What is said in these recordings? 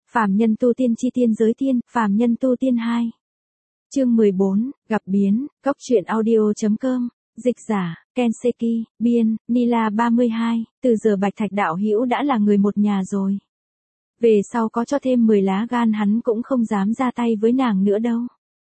Phàm nhân tu tiên chi tiên giới tiên, phàm nhân tu tiên 2. Chương 14, gặp biến, góc truyện audio.com, dịch giả, Kenseki, biên, Nila 32, từ giờ Bạch Thạch đạo hữu đã là người một nhà rồi. Về sau có cho thêm 10 lá gan hắn cũng không dám ra tay với nàng nữa đâu.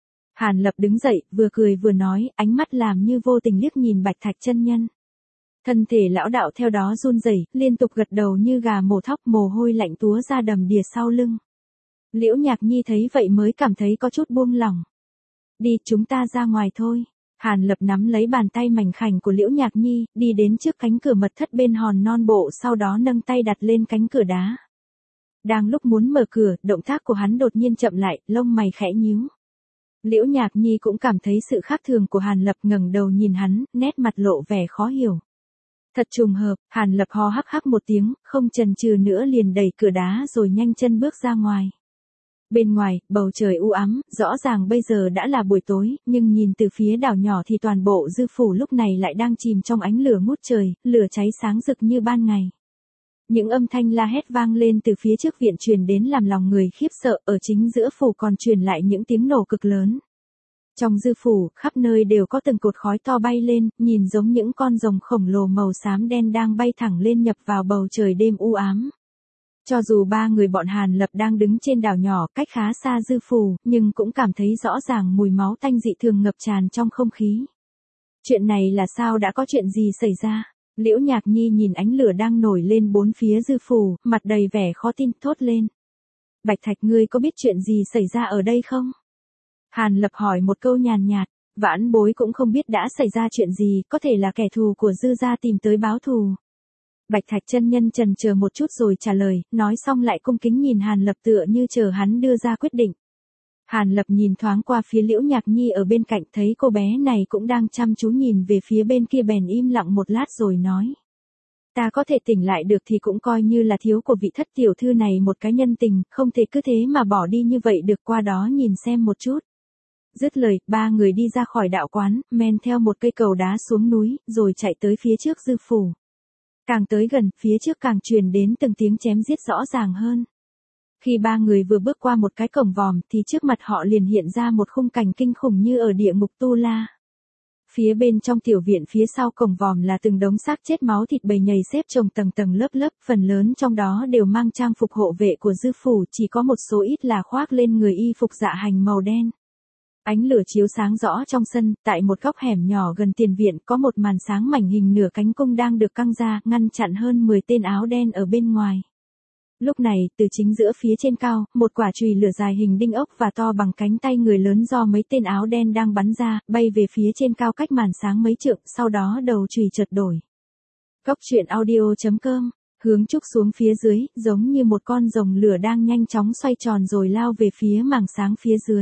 Hàn Lập đứng dậy, vừa cười vừa nói, ánh mắt làm như vô tình liếc nhìn Bạch Thạch chân nhân. Thân thể lão đạo theo đó run rẩy, liên tục gật đầu như gà mổ thóc, mồ hôi lạnh túa ra đầm đìa sau lưng. Liễu Nhạc Nhi thấy vậy mới cảm thấy có chút buông lỏng. Đi, chúng ta ra ngoài thôi. Hàn Lập nắm lấy bàn tay mảnh khảnh của Liễu Nhạc Nhi, đi đến trước cánh cửa mật thất bên hòn non bộ, sau đó nâng tay đặt lên cánh cửa đá. Đang lúc muốn mở cửa, động tác của hắn đột nhiên chậm lại, lông mày khẽ nhíu. Liễu Nhạc Nhi cũng cảm thấy sự khác thường của Hàn Lập, ngẩng đầu nhìn hắn, nét mặt lộ vẻ khó hiểu. Thật trùng hợp, Hàn Lập ho hắc hắc một tiếng, không chần chừ nữa liền đẩy cửa đá rồi nhanh chân bước ra ngoài. Bên ngoài, bầu trời u ám, rõ ràng bây giờ đã là buổi tối, nhưng nhìn từ phía đảo nhỏ thì toàn bộ dư phủ lúc này lại đang chìm trong ánh lửa ngút trời, lửa cháy sáng rực như ban ngày. Những âm thanh la hét vang lên từ phía trước viện truyền đến làm lòng người khiếp sợ, ở chính giữa phủ còn truyền lại những tiếng nổ cực lớn. Trong dư phủ, khắp nơi đều có từng cột khói to bay lên, nhìn giống những con rồng khổng lồ màu xám đen đang bay thẳng lên nhập vào bầu trời đêm u ám. Cho dù ba người bọn Hàn Lập đang đứng trên đảo nhỏ cách khá xa dư phủ, nhưng cũng cảm thấy rõ ràng mùi máu tanh dị thường ngập tràn trong không khí. Chuyện này là sao, đã có chuyện gì xảy ra? Liễu Nhạc Nhi nhìn ánh lửa đang nổi lên bốn phía dư phủ, mặt đầy vẻ khó tin, thốt lên. Bạch Thạch, ngươi có biết chuyện gì xảy ra ở đây không? Hàn Lập hỏi một câu nhàn nhạt, vãn bối cũng không biết đã xảy ra chuyện gì, có thể là kẻ thù của dư gia tìm tới báo thù. Bạch Thạch chân nhân chần chờ một chút rồi trả lời, nói xong lại cung kính nhìn Hàn Lập tựa như chờ hắn đưa ra quyết định. Hàn Lập nhìn thoáng qua phía Liễu Nhạc Nhi ở bên cạnh, thấy cô bé này cũng đang chăm chú nhìn về phía bên kia bèn im lặng một lát rồi nói. Ta có thể tỉnh lại được thì cũng coi như là thiếu của vị thất tiểu thư này một cái nhân tình, không thể cứ thế mà bỏ đi như vậy được, qua đó nhìn xem một chút. Dứt lời, ba người đi ra khỏi đạo quán, men theo một cây cầu đá xuống núi, rồi chạy tới phía trước dư phủ. Càng tới gần, phía trước càng truyền đến từng tiếng chém giết rõ ràng hơn. Khi ba người vừa bước qua một cái cổng vòm thì trước mặt họ liền hiện ra một khung cảnh kinh khủng như ở địa ngục Tu La. Phía bên trong tiểu viện phía sau cổng vòm là từng đống xác chết máu thịt bầy nhầy xếp chồng tầng tầng lớp lớp, phần lớn trong đó đều mang trang phục hộ vệ của dư phủ, chỉ có một số ít là khoác lên người y phục dạ hành màu đen. Ánh lửa chiếu sáng rõ trong sân, tại một góc hẻm nhỏ gần tiền viện có một màn sáng mảnh hình nửa cánh cung đang được căng ra, ngăn chặn hơn 10 tên áo đen ở bên ngoài. Lúc này, từ chính giữa phía trên cao, một quả chùy lửa dài hình đinh ốc và to bằng cánh tay người lớn do mấy tên áo đen đang bắn ra, bay về phía trên cao cách màn sáng mấy trượng, sau đó đầu chùy chợt đổi. Góc truyện audio.com, hướng trúc xuống phía dưới, giống như một con rồng lửa đang nhanh chóng xoay tròn rồi lao về phía màn sáng phía dưới.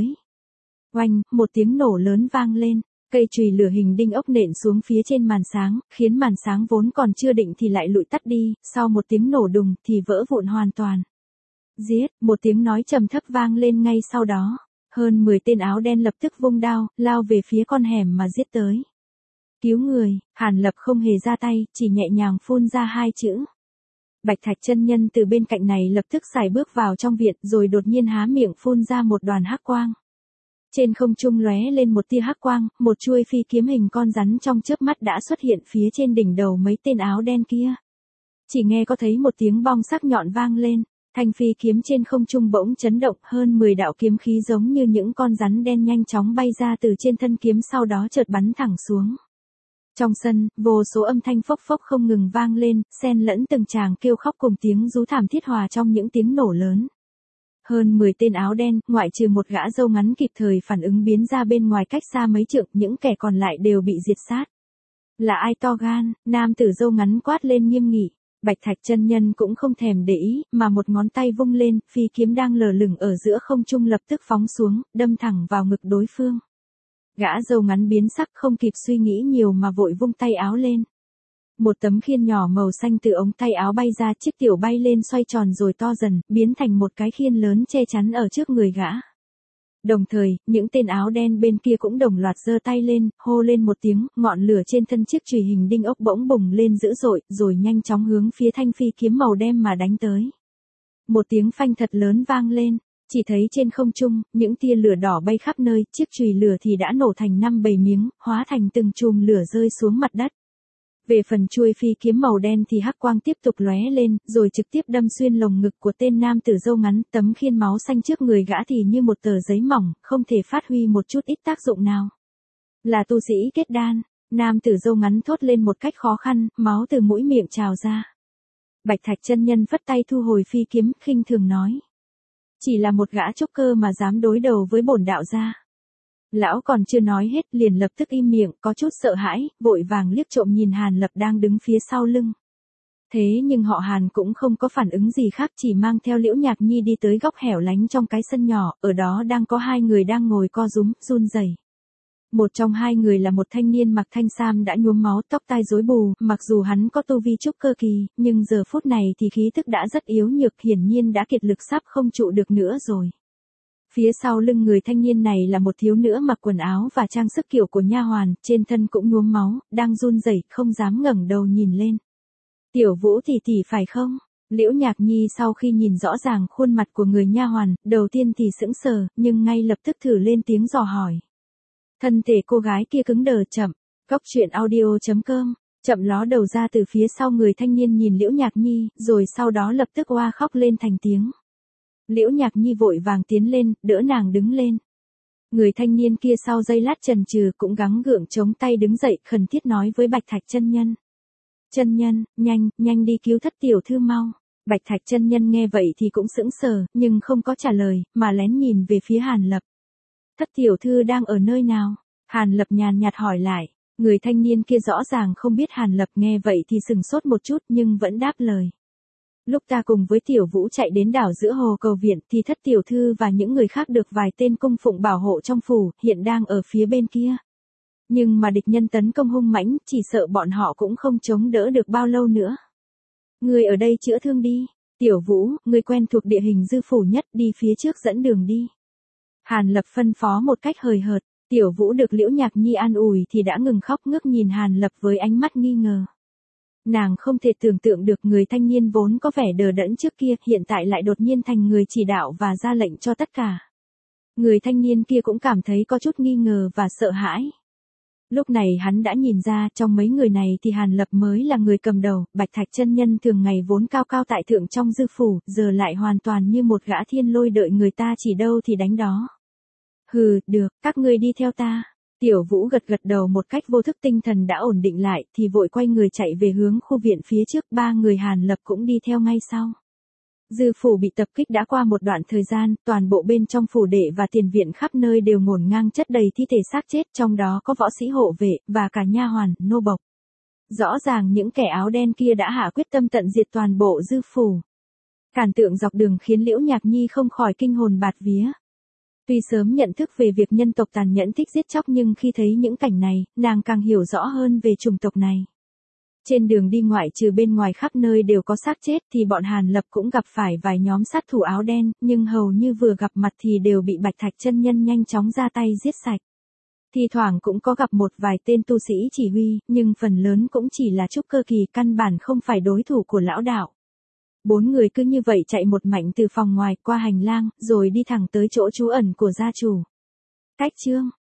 Oanh, một tiếng nổ lớn vang lên, cây chùy lửa hình đinh ốc nện xuống phía trên màn sáng, khiến màn sáng vốn còn chưa định thì lại lụi tắt đi, sau một tiếng nổ đùng thì vỡ vụn hoàn toàn. Giết, một tiếng nói trầm thấp vang lên ngay sau đó, hơn 10 tên áo đen lập tức vung đao, lao về phía con hẻm mà giết tới. Cứu người, Hàn Lập không hề ra tay, chỉ nhẹ nhàng phun ra hai chữ. Bạch Thạch chân nhân từ bên cạnh này lập tức sải bước vào trong viện rồi đột nhiên há miệng phun ra một đoàn hắc quang. Trên không trung lóe lên một tia hắc quang, một chuôi phi kiếm hình con rắn trong chớp mắt đã xuất hiện phía trên đỉnh đầu mấy tên áo đen kia. Chỉ nghe có thấy một tiếng bong sắc nhọn vang lên, thanh phi kiếm trên không trung bỗng chấn động, hơn 10 đạo kiếm khí giống như những con rắn đen nhanh chóng bay ra từ trên thân kiếm, sau đó chợt bắn thẳng xuống. Trong sân, vô số âm thanh phốc phốc không ngừng vang lên, xen lẫn từng tràng kêu khóc cùng tiếng rú thảm thiết hòa trong những tiếng nổ lớn. Hơn 10 tên áo đen, ngoại trừ một gã râu ngắn kịp thời phản ứng biến ra bên ngoài cách xa mấy trượng, những kẻ còn lại đều bị diệt sát. Là ai to gan? Nam tử râu ngắn quát lên nghiêm nghị. Bạch Thạch chân nhân cũng không thèm để ý, mà một ngón tay vung lên, phi kiếm đang lờ lửng ở giữa không trung lập tức phóng xuống, đâm thẳng vào ngực đối phương. Gã râu ngắn biến sắc, không kịp suy nghĩ nhiều mà vội vung tay áo lên. Một tấm khiên nhỏ màu xanh từ ống tay áo bay ra, chiếc tiểu bay lên xoay tròn rồi to dần, biến thành một cái khiên lớn che chắn ở trước người gã. Đồng thời, những tên áo đen bên kia cũng đồng loạt giơ tay lên, hô lên một tiếng, ngọn lửa trên thân chiếc chùy hình đinh ốc bỗng bùng lên dữ dội, rồi nhanh chóng hướng phía thanh phi kiếm màu đen mà đánh tới. Một tiếng phanh thật lớn vang lên, chỉ thấy trên không trung, những tia lửa đỏ bay khắp nơi, chiếc chùy lửa thì đã nổ thành 5-7 miếng, hóa thành từng chùm lửa rơi xuống mặt đất. Về phần chuôi phi kiếm màu đen thì hắc quang tiếp tục lóe lên, rồi trực tiếp đâm xuyên lồng ngực của tên nam tử râu ngắn, tấm khiên máu xanh trước người gã thì như một tờ giấy mỏng, không thể phát huy một chút ít tác dụng nào. Là tu sĩ kết đan, nam tử râu ngắn thốt lên một cách khó khăn, máu từ mũi miệng trào ra. Bạch Thạch chân nhân vất tay thu hồi phi kiếm, khinh thường nói. Chỉ là một gã trúc cơ mà dám đối đầu với bổn đạo gia. Lão còn chưa nói hết liền lập tức im miệng, có chút sợ hãi, vội vàng liếc trộm nhìn Hàn Lập đang đứng phía sau lưng. Thế nhưng họ Hàn cũng không có phản ứng gì khác, chỉ mang theo Liễu Nhạc Nhi đi tới góc hẻo lánh trong cái sân nhỏ, ở đó đang có hai người đang ngồi co rúm, run rẩy. Một trong hai người là một thanh niên mặc thanh sam đã nhuốm máu, tóc tai rối bù, mặc dù hắn có tu vi trúc cơ kỳ, nhưng giờ phút này thì khí tức đã rất yếu nhược, hiển nhiên đã kiệt lực sắp không trụ được nữa rồi. Phía sau lưng người thanh niên này là một thiếu nữ mặc quần áo và trang sức kiểu của nha hoàn, trên thân cũng nhuốm máu, đang run rẩy, không dám ngẩng đầu nhìn lên. Tiểu Vũ tỷ tỷ phải không? Liễu Nhạc Nhi sau khi nhìn rõ ràng khuôn mặt của người nha hoàn, đầu tiên thì sững sờ, nhưng ngay lập tức thử lên tiếng dò hỏi. Thân thể cô gái kia cứng đờ chậm, Cóc truyện audio.com, chậm ló đầu ra từ phía sau người thanh niên nhìn Liễu Nhạc Nhi, rồi sau đó lập tức oa khóc lên thành tiếng. Liễu Nhạc Nhi vội vàng tiến lên, đỡ nàng đứng lên. Người thanh niên kia sau giây lát chần chừ cũng gắng gượng chống tay đứng dậy, khẩn thiết nói với Bạch Thạch chân nhân. Chân nhân, nhanh đi cứu thất tiểu thư mau. Bạch Thạch chân nhân nghe vậy thì cũng sững sờ, nhưng không có trả lời, mà lén nhìn về phía Hàn Lập. Thất tiểu thư đang ở nơi nào? Hàn Lập nhàn nhạt hỏi lại. Người thanh niên kia rõ ràng không biết Hàn Lập, nghe vậy thì sừng sốt một chút nhưng vẫn đáp lời. Lúc ta cùng với Tiểu Vũ chạy đến đảo giữa hồ cầu viện thì thất tiểu thư và những người khác được vài tên cung phụng bảo hộ trong phủ, hiện đang ở phía bên kia. Nhưng mà địch nhân tấn công hung mãnh, chỉ sợ bọn họ cũng không chống đỡ được bao lâu nữa. Người ở đây chữa thương đi. Tiểu Vũ, người quen thuộc địa hình dư phủ nhất, đi phía trước dẫn đường đi. Hàn Lập phân phó một cách hời hợt. Tiểu Vũ được Liễu Nhạc Nhi an ủi thì đã ngừng khóc, ngước nhìn Hàn Lập với ánh mắt nghi ngờ. Nàng không thể tưởng tượng được người thanh niên vốn có vẻ đờ đẫn trước kia, hiện tại lại đột nhiên thành người chỉ đạo và ra lệnh cho tất cả. Người thanh niên kia cũng cảm thấy có chút nghi ngờ và sợ hãi. Lúc này hắn đã nhìn ra trong mấy người này thì Hàn Lập mới là người cầm đầu, Bạch Thạch chân nhân thường ngày vốn cao cao tại thượng trong dư phủ, giờ lại hoàn toàn như một gã thiên lôi đợi người ta chỉ đâu thì đánh đó. Hừ, được, các ngươi đi theo ta. Tiểu Vũ gật gật đầu một cách vô thức, tinh thần đã ổn định lại, thì vội quay người chạy về hướng khu viện phía trước, ba người Hàn Lập cũng đi theo ngay sau. Dư phủ bị tập kích đã qua một đoạn thời gian, toàn bộ bên trong phủ đệ và tiền viện khắp nơi đều ngổn ngang chất đầy thi thể xác chết, trong đó có võ sĩ hộ vệ, và cả nha hoàn, nô bộc. Rõ ràng những kẻ áo đen kia đã hạ quyết tâm tận diệt toàn bộ dư phủ. Cản tượng dọc đường khiến Liễu Nhạc Nhi không khỏi kinh hồn bạt vía. Tuy sớm nhận thức về việc nhân tộc tàn nhẫn thích giết chóc nhưng khi thấy những cảnh này, nàng càng hiểu rõ hơn về chủng tộc này. Trên đường đi ngoại trừ bên ngoài khắp nơi đều có xác chết thì bọn Hàn Lập cũng gặp phải vài nhóm sát thủ áo đen, nhưng hầu như vừa gặp mặt thì đều bị Bạch Thạch chân nhân nhanh chóng ra tay giết sạch. Thi thoảng cũng có gặp một vài tên tu sĩ chỉ huy, nhưng phần lớn cũng chỉ là trúc cơ kỳ, căn bản không phải đối thủ của lão đạo. Bốn người cứ như vậy chạy một mạch từ phòng ngoài qua hành lang, rồi đi thẳng tới chỗ trú ẩn của gia chủ. Cách chương